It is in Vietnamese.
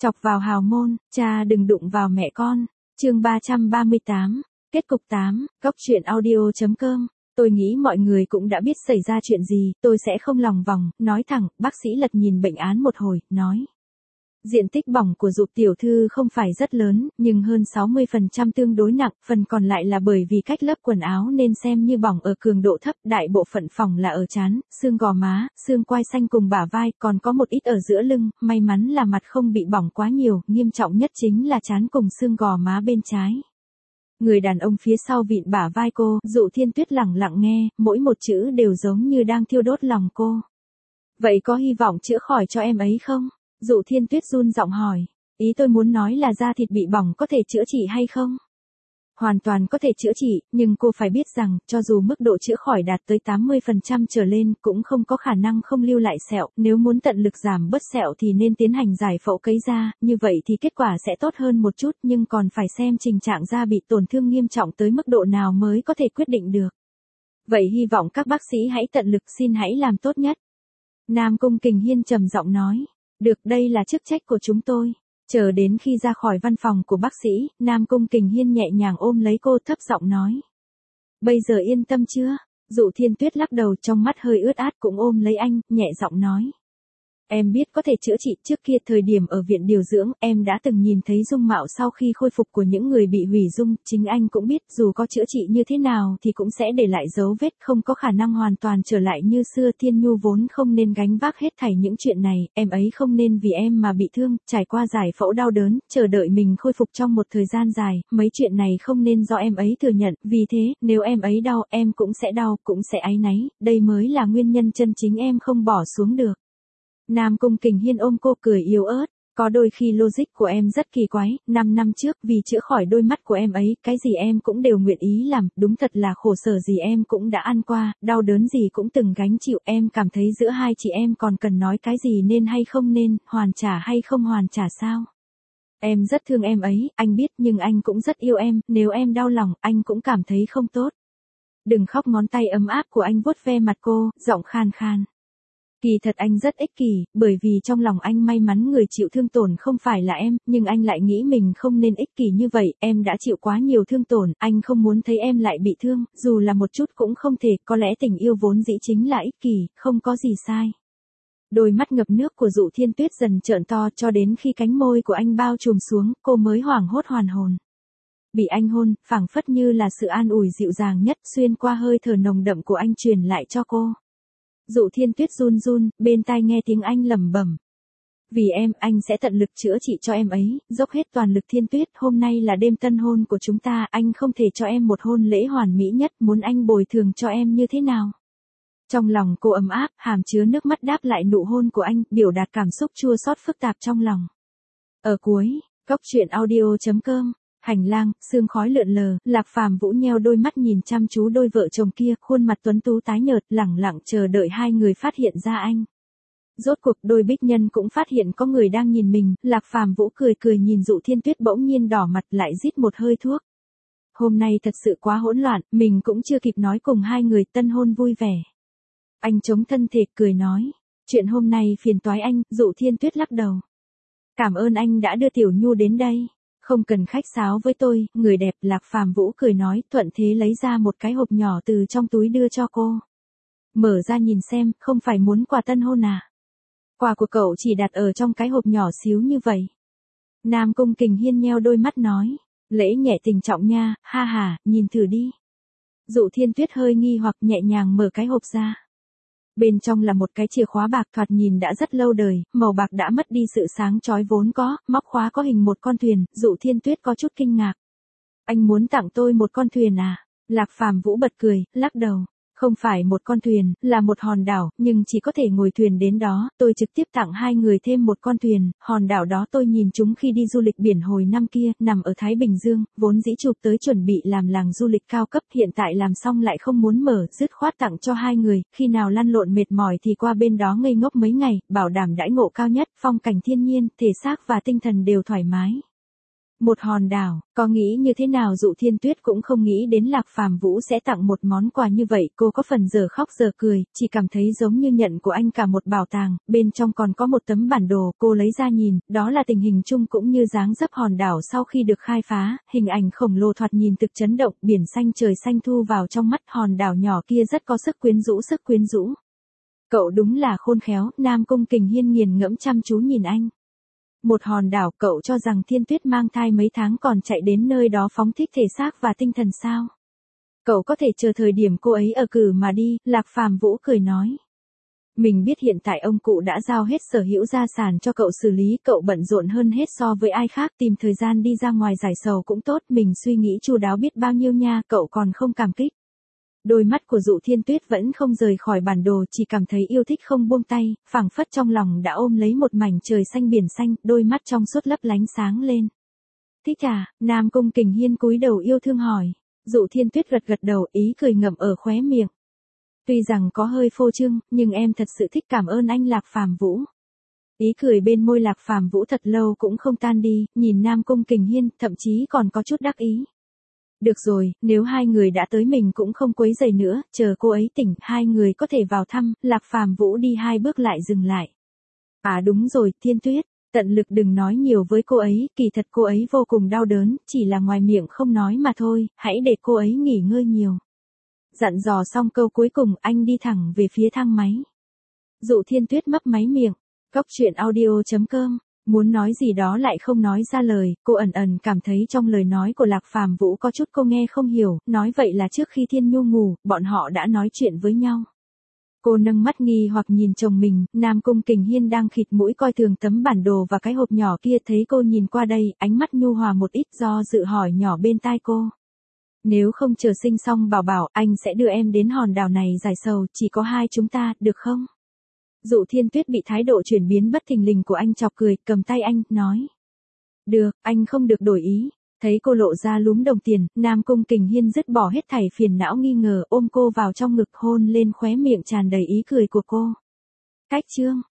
Chọc vào hào môn, cha đừng đụng vào mẹ con. Chương 338, kết cục 8, góc truyện audio.com. Tôi nghĩ mọi người cũng đã biết xảy ra chuyện gì, tôi sẽ không lòng vòng, nói thẳng. Bác sĩ Lật nhìn bệnh án một hồi, nói. Diện tích bỏng của Dục tiểu thư không phải rất lớn, nhưng hơn 60% tương đối nặng, phần còn lại là bởi vì cách lớp quần áo nên xem như bỏng ở cường độ thấp, đại bộ phận phỏng là ở trán, xương gò má, xương quai xanh cùng bả vai, còn có một ít ở giữa lưng, may mắn là mặt không bị bỏng quá nhiều, nghiêm trọng nhất chính là trán cùng xương gò má bên trái. Người đàn ông phía sau vịn bả vai cô, Dụ Thiên Tuyết lẳng lặng nghe, mỗi một chữ đều giống như đang thiêu đốt lòng cô. Vậy có hy vọng chữa khỏi cho em ấy không? Dụ Thiên Tuyết run giọng hỏi. Ý tôi muốn nói là da thịt bị bỏng có thể chữa trị hay không? Hoàn toàn có thể chữa trị, nhưng cô phải biết rằng, cho dù mức độ chữa khỏi đạt tới 80% trở lên, cũng không có khả năng không lưu lại sẹo. Nếu muốn tận lực giảm bớt sẹo thì nên tiến hành giải phẫu cấy da, như vậy thì kết quả sẽ tốt hơn một chút, nhưng còn phải xem tình trạng da bị tổn thương nghiêm trọng tới mức độ nào mới có thể quyết định được. Vậy hy vọng các bác sĩ hãy tận lực, xin hãy làm tốt nhất. Nam Cung Kình Hiên trầm giọng nói. Được, đây là chức trách của chúng tôi. Chờ đến khi ra khỏi văn phòng của bác sĩ, Nam Cung Kình Hiên nhẹ nhàng ôm lấy cô, thấp giọng nói. Bây giờ yên tâm chưa? Dụ Thiên Tuyết lắc đầu, trong mắt hơi ướt át, cũng ôm lấy anh, nhẹ giọng nói. Em biết có thể chữa trị. Trước kia thời điểm ở viện điều dưỡng, em đã từng nhìn thấy dung mạo sau khi khôi phục của những người bị hủy dung, chính anh cũng biết dù có chữa trị như thế nào thì cũng sẽ để lại dấu vết, không có khả năng hoàn toàn trở lại như xưa. Thiên Nhu vốn không nên gánh vác hết thảy những chuyện này, em ấy không nên vì em mà bị thương, trải qua giải phẫu đau đớn, chờ đợi mình khôi phục trong một thời gian dài, mấy chuyện này không nên do em ấy thừa nhận, vì thế, nếu em ấy đau, em cũng sẽ đau, cũng sẽ áy náy, đây mới là nguyên nhân chân chính em không bỏ xuống được. Nam Cung Kình Hiên ôm cô cười yếu ớt, có đôi khi logic của em rất kỳ quái, 5 năm trước vì chữa khỏi đôi mắt của em ấy, cái gì em cũng đều nguyện ý làm, đúng thật là khổ sở gì em cũng đã ăn qua, đau đớn gì cũng từng gánh chịu, em cảm thấy giữa hai chị em còn cần nói cái gì nên hay không nên, hoàn trả hay không hoàn trả sao? Em rất thương em ấy, anh biết, nhưng anh cũng rất yêu em, nếu em đau lòng, anh cũng cảm thấy không tốt. Đừng khóc, ngón tay ấm áp của anh vuốt ve mặt cô, giọng khan khan. Kỳ thật anh rất ích kỷ, bởi vì trong lòng anh may mắn người chịu thương tổn không phải là em, nhưng anh lại nghĩ mình không nên ích kỷ như vậy, em đã chịu quá nhiều thương tổn, anh không muốn thấy em lại bị thương, dù là một chút cũng không thể, có lẽ tình yêu vốn dĩ chính là ích kỷ, không có gì sai. Đôi mắt ngập nước của Dụ Thiên Tuyết dần trợn to cho đến khi cánh môi của anh bao trùm xuống, cô mới hoảng hốt hoàn hồn. Bị anh hôn, phảng phất như là sự an ủi dịu dàng nhất xuyên qua hơi thở nồng đậm của anh truyền lại cho cô. Dụ Thiên Tuyết run run, bên tai nghe tiếng anh lẩm bẩm. Vì em, anh sẽ tận lực chữa trị cho em ấy, dốc hết toàn lực. Thiên Tuyết, hôm nay là đêm tân hôn của chúng ta, anh không thể cho em một hôn lễ hoàn mỹ nhất, muốn anh bồi thường cho em như thế nào? Trong lòng cô ấm áp, hàm chứa nước mắt đáp lại nụ hôn của anh, biểu đạt cảm xúc chua xót phức tạp trong lòng. Ở cuối, góc truyện audio.com. Hành lang, sương khói lượn lờ, Lạc Phàm Vũ nheo đôi mắt nhìn chăm chú đôi vợ chồng kia, khuôn mặt tuấn tú tái nhợt, lẳng lặng chờ đợi hai người phát hiện ra anh. Rốt cuộc đôi bích nhân cũng phát hiện có người đang nhìn mình, Lạc Phàm Vũ cười cười nhìn Dụ Thiên Tuyết bỗng nhiên đỏ mặt lại rít một hơi thuốc. Hôm nay thật sự quá hỗn loạn, mình cũng chưa kịp nói cùng hai người tân hôn vui vẻ. Anh chống thân thể cười nói, chuyện hôm nay phiền toái anh. Dụ Thiên Tuyết lắc đầu. Cảm ơn anh đã đưa Tiểu Nhu đến đây. Không cần khách sáo với tôi, người đẹp. Lạc Phàm Vũ cười nói, thuận thế lấy ra một cái hộp nhỏ từ trong túi đưa cho cô. Mở ra nhìn xem, không phải muốn quà tân hôn à? Quà của cậu chỉ đặt ở trong cái hộp nhỏ xíu như vậy. Nam Cung Kình Hiên nheo đôi mắt nói, lễ nhẹ tình trọng nha, ha ha, nhìn thử đi. Dụ Thiên Tuyết hơi nghi hoặc nhẹ nhàng mở cái hộp ra. Bên trong là một cái chìa khóa bạc thoạt nhìn đã rất lâu đời, màu bạc đã mất đi sự sáng chói vốn có, móc khóa có hình một con thuyền. Dụ Thiên Tuyết có chút kinh ngạc. Anh muốn tặng tôi một con thuyền à? Lạc Phàm Vũ bật cười, lắc đầu. Không phải một con thuyền, là một hòn đảo, nhưng chỉ có thể ngồi thuyền đến đó, tôi trực tiếp tặng hai người thêm một con thuyền. Hòn đảo đó tôi nhìn chúng khi đi du lịch biển hồi năm kia, nằm ở Thái Bình Dương, vốn dĩ chụp tới chuẩn bị làm làng du lịch cao cấp, hiện tại làm xong lại không muốn mở, dứt khoát tặng cho hai người, khi nào lăn lộn mệt mỏi thì qua bên đó ngây ngốc mấy ngày, bảo đảm đãi ngộ cao nhất, phong cảnh thiên nhiên, thể xác và tinh thần đều thoải mái. Một hòn đảo, có nghĩ như thế nào Dụ Thiên Tuyết cũng không nghĩ đến Lạc Phàm Vũ sẽ tặng một món quà như vậy, cô có phần giờ khóc giờ cười, chỉ cảm thấy giống như nhận của anh cả một bảo tàng, bên trong còn có một tấm bản đồ, cô lấy ra nhìn, đó là tình hình chung cũng như dáng dấp hòn đảo sau khi được khai phá, hình ảnh khổng lồ thoạt nhìn thực chấn động, biển xanh trời xanh thu vào trong mắt, hòn đảo nhỏ kia rất có sức quyến rũ. Cậu đúng là khôn khéo, Nam Cung Kình Hiên nghiền ngẫm chăm chú nhìn anh. Một hòn đảo, cậu cho rằng Thiên Tuyết mang thai mấy tháng còn chạy đến nơi đó phóng thích thể xác và tinh thần sao? Cậu có thể chờ thời điểm cô ấy ở cử mà đi, Lạc Phàm Vũ cười nói. Mình biết hiện tại ông cụ đã giao hết sở hữu gia sản cho cậu xử lý, cậu bận rộn hơn hết so với ai khác, tìm thời gian đi ra ngoài giải sầu cũng tốt, mình suy nghĩ chu đáo biết bao nhiêu nha, cậu còn không cảm kích. Đôi mắt của Dụ Thiên Tuyết vẫn không rời khỏi bản đồ, chỉ cảm thấy yêu thích không buông tay, phảng phất trong lòng đã ôm lấy một mảnh trời xanh biển xanh, đôi mắt trong suốt lấp lánh sáng lên. Thích à? Nam Cung Kình Hiên cúi đầu yêu thương hỏi. Dụ Thiên Tuyết gật gật đầu, ý cười ngậm ở khóe miệng. Tuy rằng có hơi phô trương, nhưng em thật sự thích, cảm ơn anh Lạc Phàm Vũ. Ý cười bên môi Lạc Phàm Vũ thật lâu cũng không tan đi, nhìn Nam Cung Kình Hiên, thậm chí còn có chút đắc ý. Được rồi, nếu hai người đã tới mình cũng không quấy rầy nữa, chờ cô ấy tỉnh, hai người có thể vào thăm, Lạc Phàm Vũ đi hai bước lại dừng lại. À đúng rồi, Thiên Tuyết, tận lực đừng nói nhiều với cô ấy, kỳ thật cô ấy vô cùng đau đớn, chỉ là ngoài miệng không nói mà thôi, hãy để cô ấy nghỉ ngơi nhiều. Dặn dò xong câu cuối cùng, anh đi thẳng về phía thang máy. Dụ Thiên Tuyết mấp máy miệng, Goctruyện.audio.com. Muốn nói gì đó lại không nói ra lời, cô ẩn cảm thấy trong lời nói của Lạc Phàm Vũ có chút cô nghe không hiểu, nói vậy là trước khi Thiên Nhu ngủ, bọn họ đã nói chuyện với nhau. Cô nâng mắt nghi hoặc nhìn chồng mình, Nam Cung Kình Hiên đang khịt mũi coi thường tấm bản đồ và cái hộp nhỏ kia, thấy cô nhìn qua đây, ánh mắt nhu hòa một ít, do dự hỏi nhỏ bên tai cô. Nếu không chờ sinh xong bảo bảo, anh sẽ đưa em đến hòn đảo này giải sầu, chỉ có hai chúng ta, được không? Dụ Thiên Tuyết bị thái độ chuyển biến bất thình lình của anh chọc cười, cầm tay anh, nói. Được, anh không được đổi ý. Thấy cô lộ ra lúm đồng tiền, Nam Cung Kình Hiên dứt bỏ hết thảy phiền não nghi ngờ, ôm cô vào trong ngực, hôn lên khóe miệng tràn đầy ý cười của cô. Cách chương